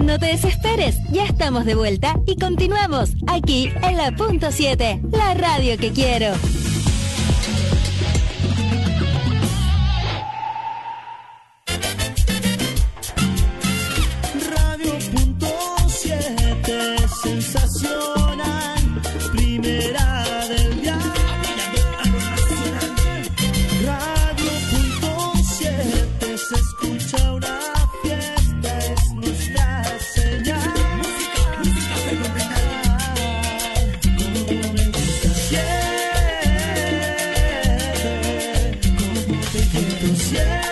No te desesperes, ya estamos de vuelta y continuamos aquí en la Punto 7, la radio que quiero. Radio Punto 7, sensacional, primera del día. Radio Punto 7, se escucha una fiesta, es nuestra señal. Música fenomenal, como me gusta. 7, como te quiero. 7.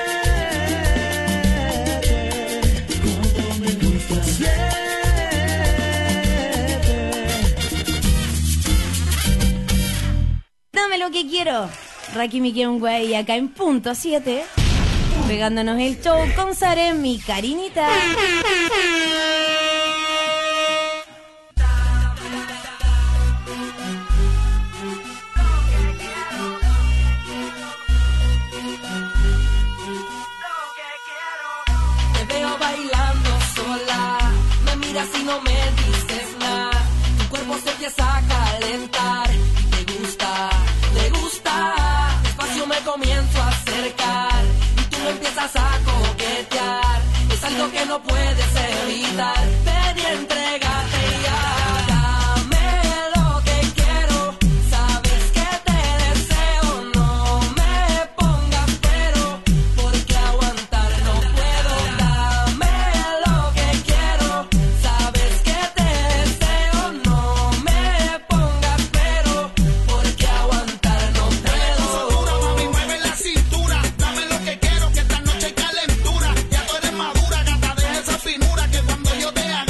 Dame lo que quiero. Raki me quiere un güey acá en Punto 7. Pegándonos el show con Sarem, mi Karinita. Te veo bailando sola, me miras y no me dices nada. Tu cuerpo se empieza a calentar. Te gusta, despacio me comienzo a acercar y tú me empiezas a coquetear. Es algo que no puedes evitar. Ven y entrégate ya. Dame lo que quiero, sabes que te deseo. No me pongas pero, porque aguantar no puedo. Dame lo que quiero, sabes que te deseo. No me pongas pero, porque aguantar no puedo. Mami, mueve la cintura, dame lo que quiero, que esta noche hay calentura. Ya tú eres madura, gata, deja esa finura, que cuando yo te haga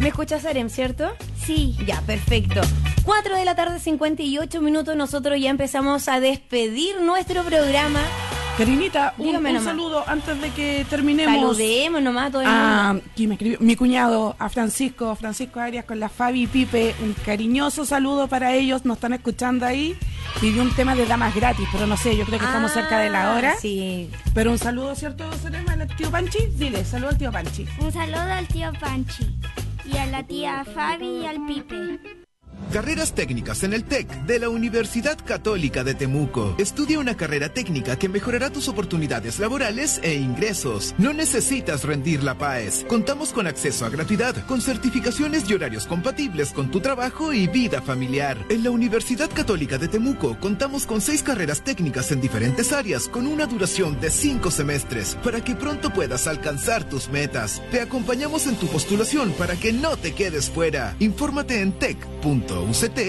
me escucha Sarem, ¿cierto? Sí. Ya, perfecto. 4 de la tarde, 58 minutos. Nosotros ya empezamos a despedir nuestro programa. Karinita, un Dígame saludo antes de que terminemos. Saludemos nomás a todo el mundo. Quien me escribió, mi cuñado, a Francisco Arias con la Fabi y Pipe, un cariñoso saludo para ellos, nos están escuchando ahí. Pidió un tema de damas gratis, pero no sé, yo creo que estamos cerca de la hora. Sí. Pero un saludo, ¿cierto, Serema, al tío Panchi? Dile, saludo al tío Panchi. Un saludo al tío Panchi y a la tía Fabi y al Pipe. Carreras técnicas en el TEC de la Universidad Católica de Temuco. Estudia una carrera técnica que mejorará tus oportunidades laborales e ingresos. No necesitas rendir la PAES. Contamos con acceso a gratuidad, con certificaciones y horarios compatibles con tu trabajo y vida familiar. En la Universidad Católica de Temuco contamos con 6 carreras técnicas en diferentes áreas con una duración de 5 semestres para que pronto puedas alcanzar tus metas. Te acompañamos en tu postulación para que no te quedes fuera. Infórmate en tec.uct.cl.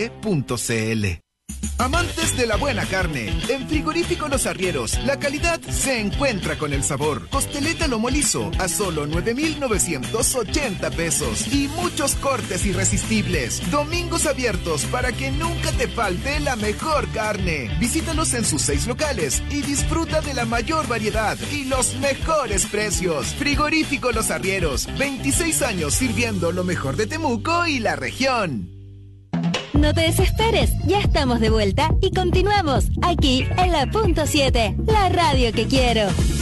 Amantes de la buena carne, en Frigorífico Los Arrieros, la calidad se encuentra con el sabor. Costeleta lomo liso a solo 9,980 pesos y muchos cortes irresistibles. Domingos abiertos para que nunca te falte la mejor carne. Visítanos en sus 6 locales y disfruta de la mayor variedad y los mejores precios. Frigorífico Los Arrieros, 26 años sirviendo lo mejor de Temuco y la región. No te desesperes, ya estamos de vuelta y continuamos aquí en la punto 7, la radio que quiero.